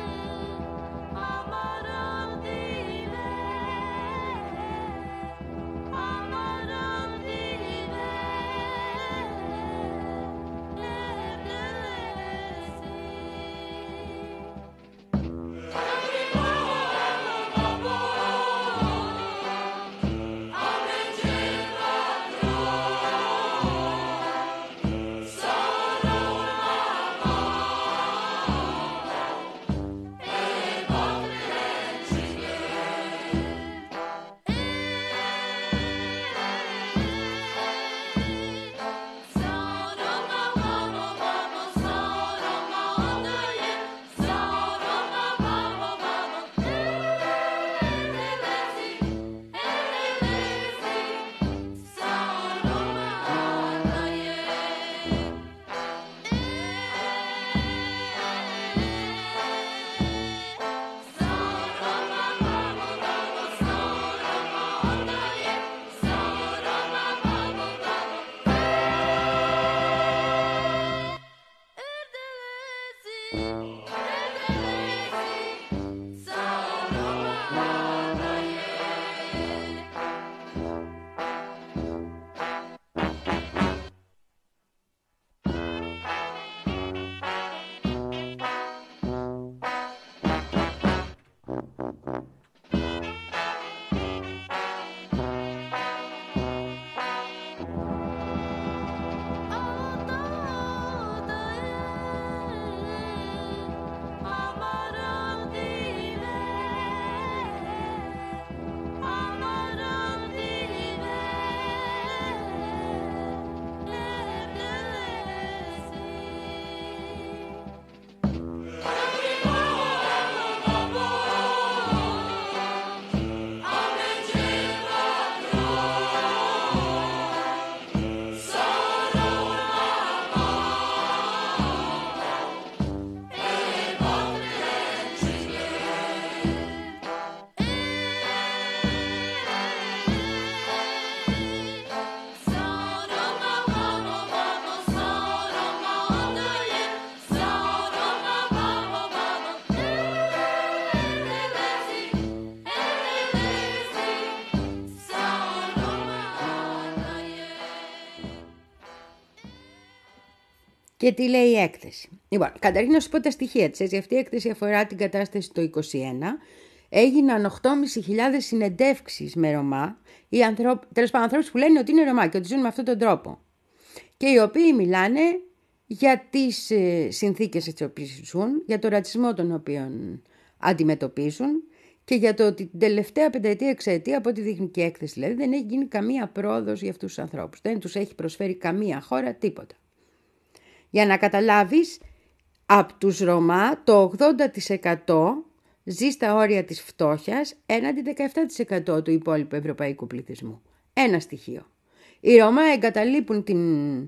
Και τι λέει η έκθεση. Λοιπόν, καταρχήν να σου πω τα στοιχεία της. Έτσι, αυτή η έκθεση αφορά την κατάσταση το είκοσι ένα. Έγιναν οκτώ χιλιάδες πεντακόσιες συνεντεύξεις με Ρωμά, οι ανθρώπ... τέλος πάντων ανθρώπους που λένε ότι είναι Ρωμά και ότι ζουν με αυτόν τον τρόπο. Και οι οποίοι μιλάνε για τις ε, συνθήκες τις οποίες ζουν, για τον ρατσισμό τον οποίο αντιμετωπίζουν και για το ότι την τελευταία πενταετία εξαετία, από ό,τι δείχνει και η έκθεση, δηλαδή δεν έχει γίνει καμία πρόοδος για αυτούς τους ανθρώπους. Δεν τους έχει προσφέρει καμία χώρα τίποτα. Για να καταλάβεις, από τους Ρωμά το ογδόντα τοις εκατό ζει στα όρια της φτώχειας έναντι δεκαεπτά τοις εκατό του υπόλοιπου ευρωπαϊκού πληθυσμού. Ένα στοιχείο. Οι Ρωμά εγκαταλείπουν την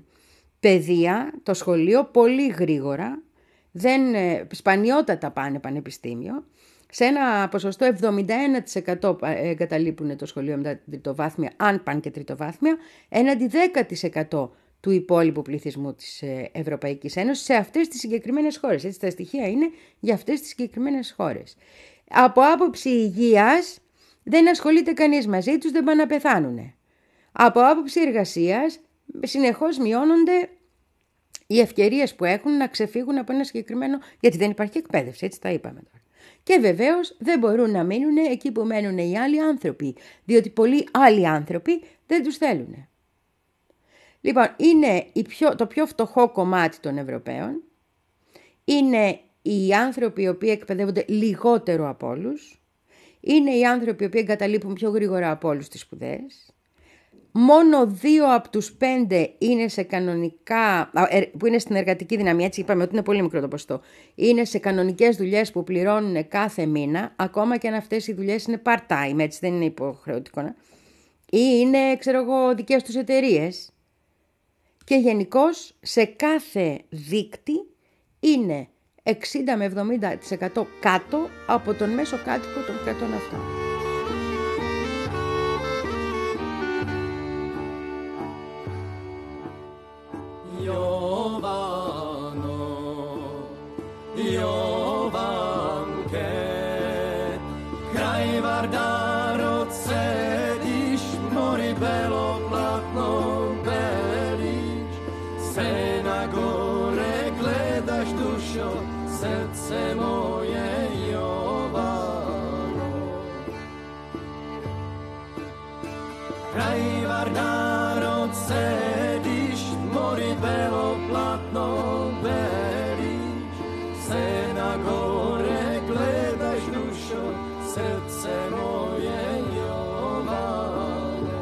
παιδεία, το σχολείο πολύ γρήγορα, δεν, σπανιότατα πάνε πανεπιστήμιο. Σε ένα ποσοστό εβδομήντα ένα τοις εκατό εγκαταλείπουν το σχολείο μετά την τριτοβάθμια, αν πάνε και τριτοβάθμια, έναντι δέκα τοις εκατό του υπόλοιπου πληθυσμού της Ευρωπαϊκής Ένωσης σε αυτές τις συγκεκριμένες χώρες. Έτσι, τα στοιχεία είναι για αυτές τις συγκεκριμένες χώρες. Από άποψη υγείας δεν ασχολείται κανείς μαζί τους, δεν πάνε να πεθάνουνε. Από άποψη εργασίας συνεχώς μειώνονται οι ευκαιρίες που έχουν να ξεφύγουν από ένα συγκεκριμένο, γιατί δεν υπάρχει εκπαίδευση, έτσι τα είπαμε τώρα. Και βεβαίως δεν μπορούν να μείνουν εκεί που μένουν οι άλλοι άνθρωποι, διότι πολλοί άλλοι άνθρωποι δεν τους θέλουν. Λοιπόν, είναι η πιο, το πιο φτωχό κομμάτι των Ευρωπαίων, είναι οι άνθρωποι οι οποίοι εκπαιδεύονται λιγότερο από όλους, είναι οι άνθρωποι οι οποίοι εγκαταλείπουν πιο γρήγορα από όλους τις σπουδές. Μόνο δύο από τους πέντε είναι σε κανονικά, που είναι στην εργατική δύναμη, έτσι είπαμε ότι είναι πολύ μικρό το ποσοστό, είναι σε κανονικές δουλειές που πληρώνουν κάθε μήνα, ακόμα και αν αυτές οι δουλειές είναι part-time, έτσι δεν είναι υποχρεωτικό, ή είναι, ξέρω εγώ, δικές τους εταιρείες. Και γενικώς σε κάθε δείκτη είναι εξήντα με εβδομήντα τοις εκατό κάτω από τον μέσο κάτοικο των κρατών αυτών. Srdce moje Jovano, kraj Vardárod sedíš, mori beloplatno beríš, se na gore gledaš dušo, srdce moje Jovano.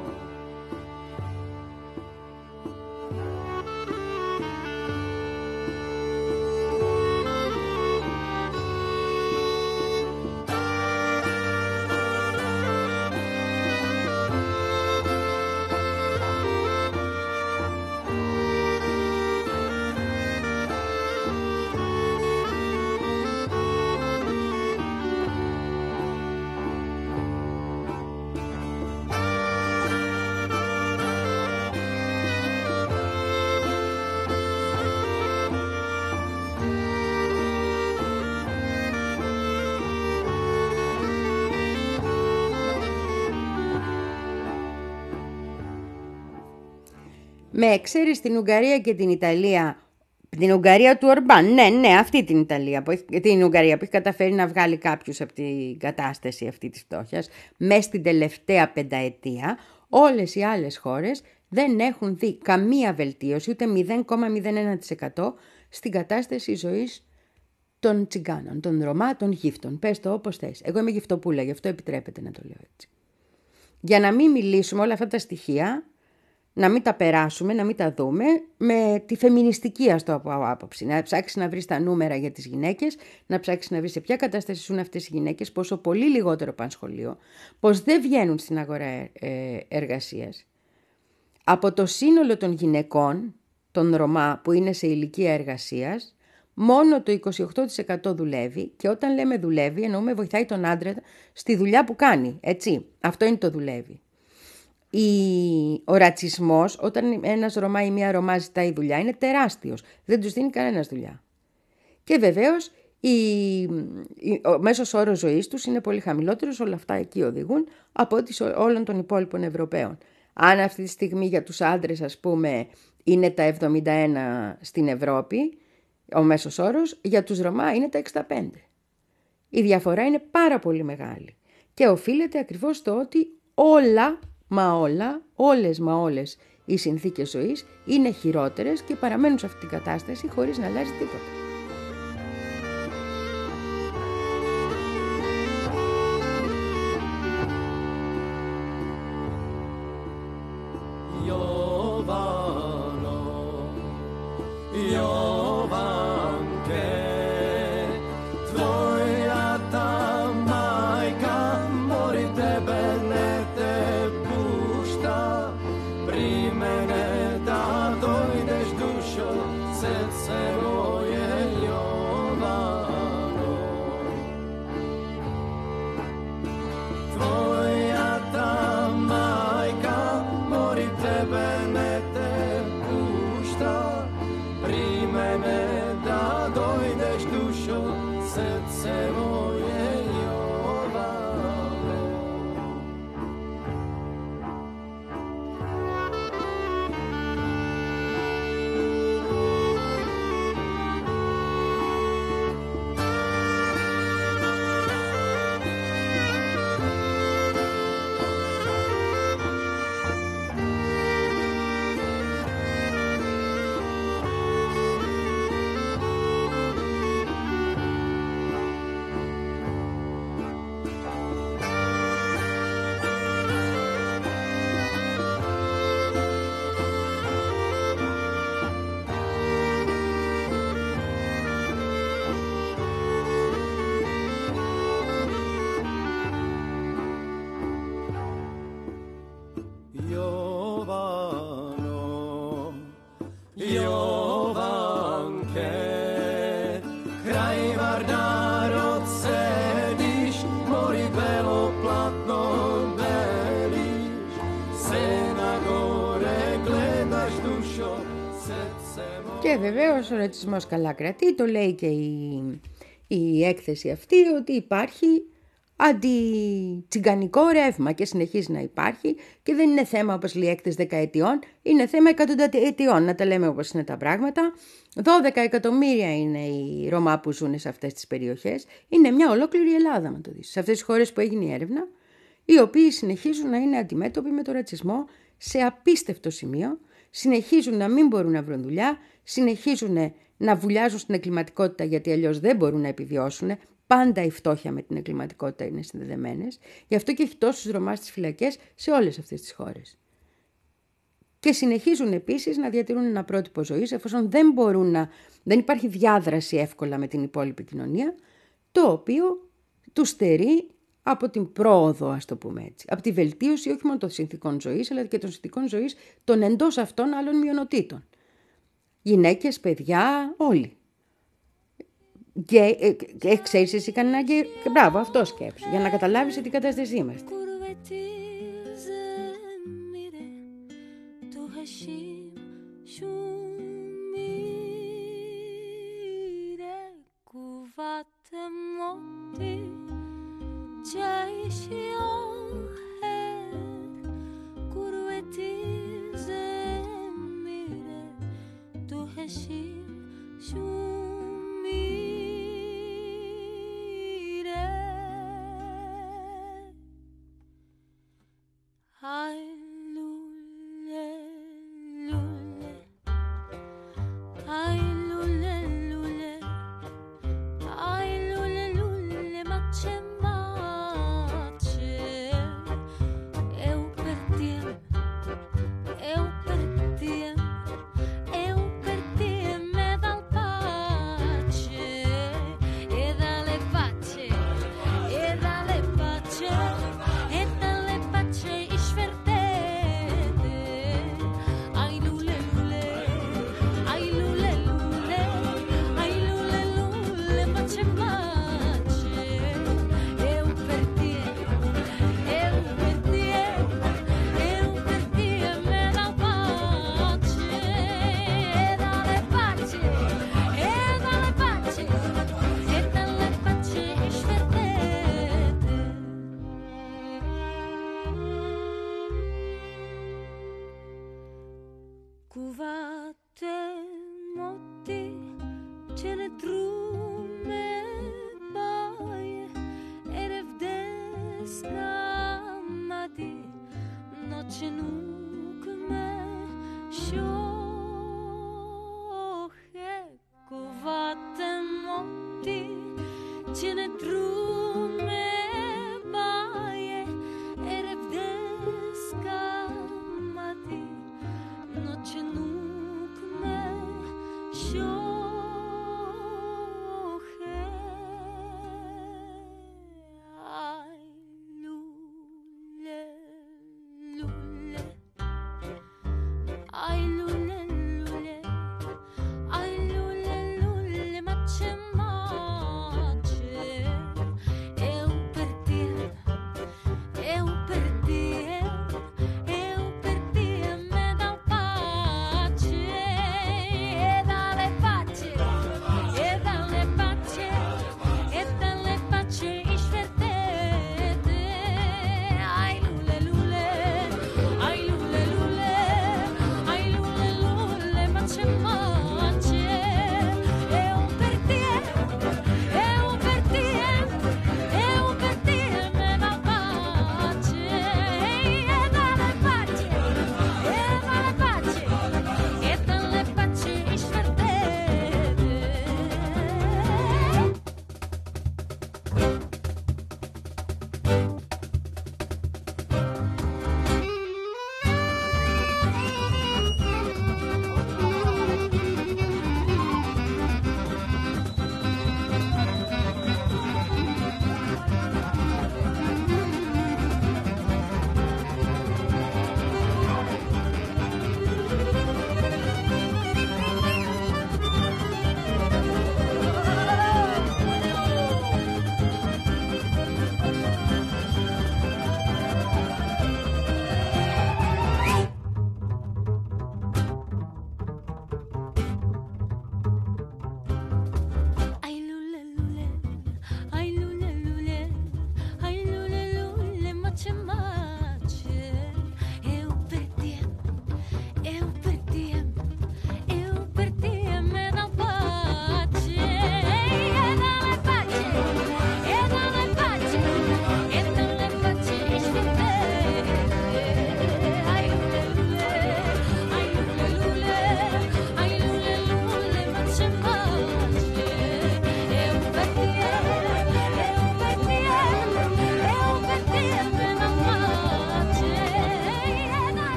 Με εξαίρεση την Ουγγαρία και την Ιταλία, την Ουγγαρία του Ορμπάν, ναι, ναι, αυτή την Ιταλία, που έχει, την Ουγγαρία που έχει καταφέρει να βγάλει κάποιους από την κατάσταση αυτή της φτώχειας, μέσα στην τελευταία πενταετία, όλες οι άλλες χώρες δεν έχουν δει καμία βελτίωση, ούτε μηδέν κόμμα μηδέν ένα τοις εκατό στην κατάσταση ζωής των τσιγκάνων, των Ρωμά, των γύφτων. Πες το όπως θες. Εγώ είμαι γυφτοπούλα, γι' αυτό επιτρέπεται να το λέω έτσι. Για να μην μιλήσουμε όλα αυτά τα στοιχεία, να μην τα περάσουμε, να μην τα δούμε με τη φεμινιστική ας το από άποψη. Να ψάξεις να βρεις τα νούμερα για τις γυναίκες, να ψάξεις να βρεις σε ποια κατάσταση ζουν αυτές οι γυναίκες, πόσο πολύ λιγότερο πάνε σχολείο, πως δεν βγαίνουν στην αγορά εργασίας. Από το σύνολο των γυναικών, των Ρωμά που είναι σε ηλικία εργασίας, μόνο το είκοσι οκτώ τοις εκατό δουλεύει, και όταν λέμε δουλεύει εννοούμε βοηθάει τον άντρα στη δουλειά που κάνει, έτσι. Αυτό είναι το δουλεύει. Η... Ο ρατσισμός, όταν ένας Ρωμά ή μία Ρωμά ζητάει δουλειά, είναι τεράστιος. Δεν τους δίνει κανένας δουλειά. Και βεβαίως η... ο μέσος όρος ζωής τους είναι πολύ χαμηλότερος, όλα αυτά εκεί οδηγούν, από ό,τι όλων των υπόλοιπων Ευρωπαίων. Αν αυτή τη στιγμή για τους άντρες, ας πούμε, είναι τα εβδομήντα ένα στην Ευρώπη, ο μέσος όρος, για τους Ρωμά είναι τα εξήντα πέντε. Η διαφορά είναι πάρα πολύ μεγάλη και οφείλεται ακριβώς στο ότι όλα, μα όλα, όλες μα όλες οι συνθήκες ζωής είναι χειρότερες και παραμένουν σε αυτή την κατάσταση χωρίς να αλλάζει τίποτα. Srdce moje Και βεβαίως ο ρατσισμός καλά κρατεί, το λέει και η, η έκθεση αυτή, ότι υπάρχει αντιτσιγκανικό ρεύμα και συνεχίζει να υπάρχει και δεν είναι θέμα, όπως λέει η έκθεση, δεκαετιών, είναι θέμα εκατονταετιών, να τα λέμε όπως είναι τα πράγματα. δώδεκα εκατομμύρια είναι οι Ρωμά που ζουν σε αυτές τις περιοχές, είναι μια ολόκληρη Ελλάδα, να το δεις, σε αυτές τις χώρες που έγινε η έρευνα, οι οποίοι συνεχίζουν να είναι αντιμέτωποι με τον ρατσισμό σε απίστευτο σημείο, συνεχίζουν να μην μπορούν να βρουν δουλειά, συνεχίζουν να βουλιάζουν στην εγκληματικότητα γιατί αλλιώς δεν μπορούν να επιβιώσουν. Πάντα η φτώχεια με την εγκληματικότητα είναι συνδεδεμένες. Γι' αυτό και έχει τόσους Ρωμά στις φυλακές σε όλες αυτές τις χώρες. Και συνεχίζουν επίσης να διατηρούν ένα πρότυπο ζωής, εφόσον δεν μπορούν να, δεν υπάρχει διάδραση εύκολα με την υπόλοιπη κοινωνία, το οποίο τους στερεί από την πρόοδο, ας το πούμε έτσι. Από τη βελτίωση όχι μόνο των συνθηκών ζωής, αλλά και των συνθηκών ζωής των εντός αυτών άλλων μειονοτήτων. Γυναίκες, παιδιά, όλοι. Και ε, ε, ξέρεις εσύ κανένα και, και μπράβο, αυτό σκέψου, για να καταλάβεις σε τι κατάσταση είμαστε.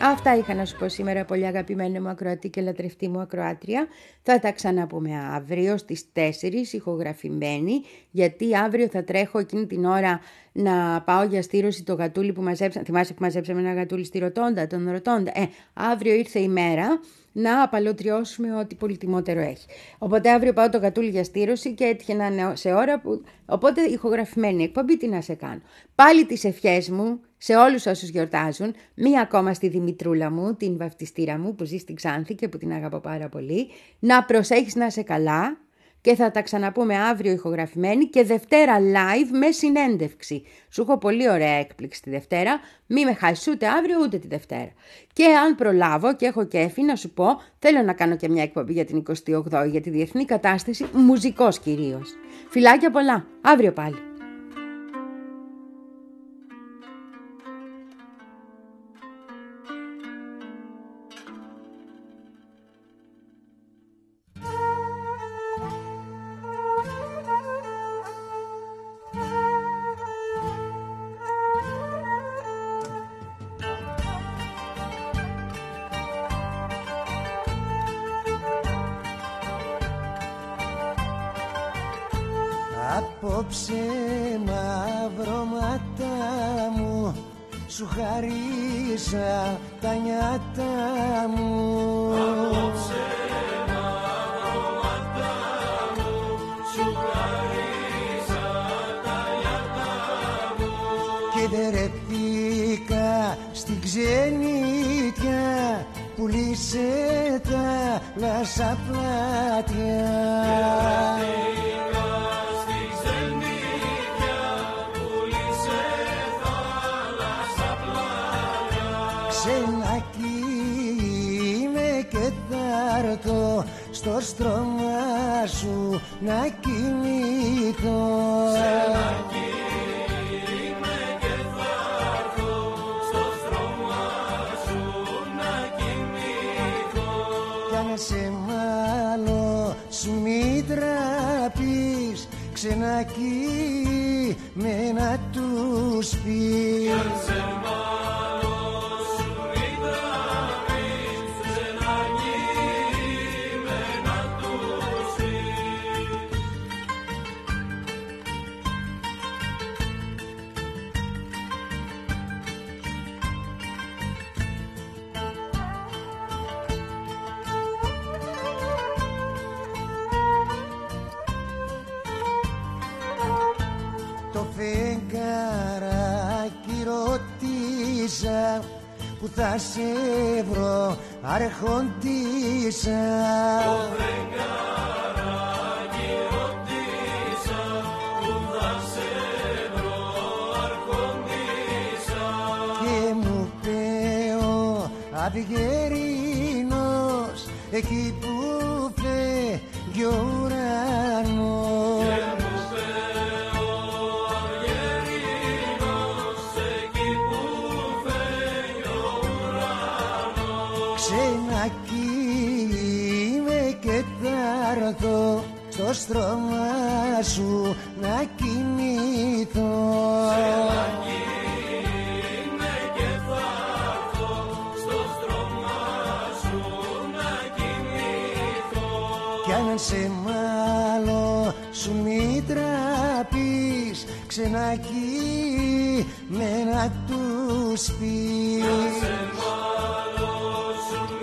Αυτά είχα να σου πω σήμερα, πολύ αγαπημένη μου ακροατή και λατρευτή μου ακροάτρια. Θα τα ξαναπούμε αύριο στις τέσσερις ηχογραφημένη, γιατί αύριο θα τρέχω εκείνη την ώρα να πάω για στήρωση το γατούλι που μαζέψαμε. Θυμάσαι που μαζέψαμε ένα γατούλι στη Ροτόντα, τον Ροτόντα. Ε, αύριο ήρθε η μέρα να απαλωτριώσουμε ό,τι πολυτιμότερο έχει. Οπότε αύριο πάω το γατούλι για στήρωση και έτυχε να είναι σε ώρα που... Οπότε ηχογραφημένη εκπομπή, τι να σε κάνω. Πάλι τις ευχές μου σε όλους όσους γιορτάζουν, μία ακόμα στη Δημητρούλα μου, την βαφτιστήρα μου που ζει στην Ξάνθη και που την αγαπώ πάρα πολύ. Να προσέχεις να είσαι καλά και θα τα ξαναπούμε αύριο ηχογραφημένη και Δευτέρα live με συνέντευξη. Σου έχω πολύ ωραία έκπληξη τη Δευτέρα, μη με χάσεις ούτε αύριο ούτε τη Δευτέρα. Και αν προλάβω και έχω κέφι να σου πω, θέλω να κάνω και μια εκπομπή για την εικοστή όγδοη για τη διεθνή κατάσταση, μουζικός κυρίως. Φιλάκια πολλά, αύριο πάλι. Απόψε μαυρώματα μου σου χαρίσα τα νιάτα μου. Απόψε μαυρώματα μου σου χαρίσα τα νιάτα μου. Και τερεπτήκα στην ξενιτιά, πουλήσε τα λάσα πλάτια. Στο στρώμα σου να κοιμηθώ. Ξενάκι είμαι και θα έρθω στο στρώμα σου να κοιμηθώ. Κι αν σε μάλλον σου μη τραπείς, ξενάκι με να τους πεις. Κι αν σε μάλλον σου μη τραπείς, ξενάκι που θα σε βρω αρχοντήσα. Το φεγγαράκι ρωτήσα που θα σε βρω αρχοντήσα. Και μου πέω αυγερίνος εκεί που φεύγει ο ουρανός. Στο στρώμα σου να κοιμηθώ. Ξενάκι είμαι και θα έρθω στο στρώμα σου να κοιμηθώ. Κι αν σε μάλλον σου μη τραπείς, ξενάκι με να τους πεις. Κι αν σε μάλλον σου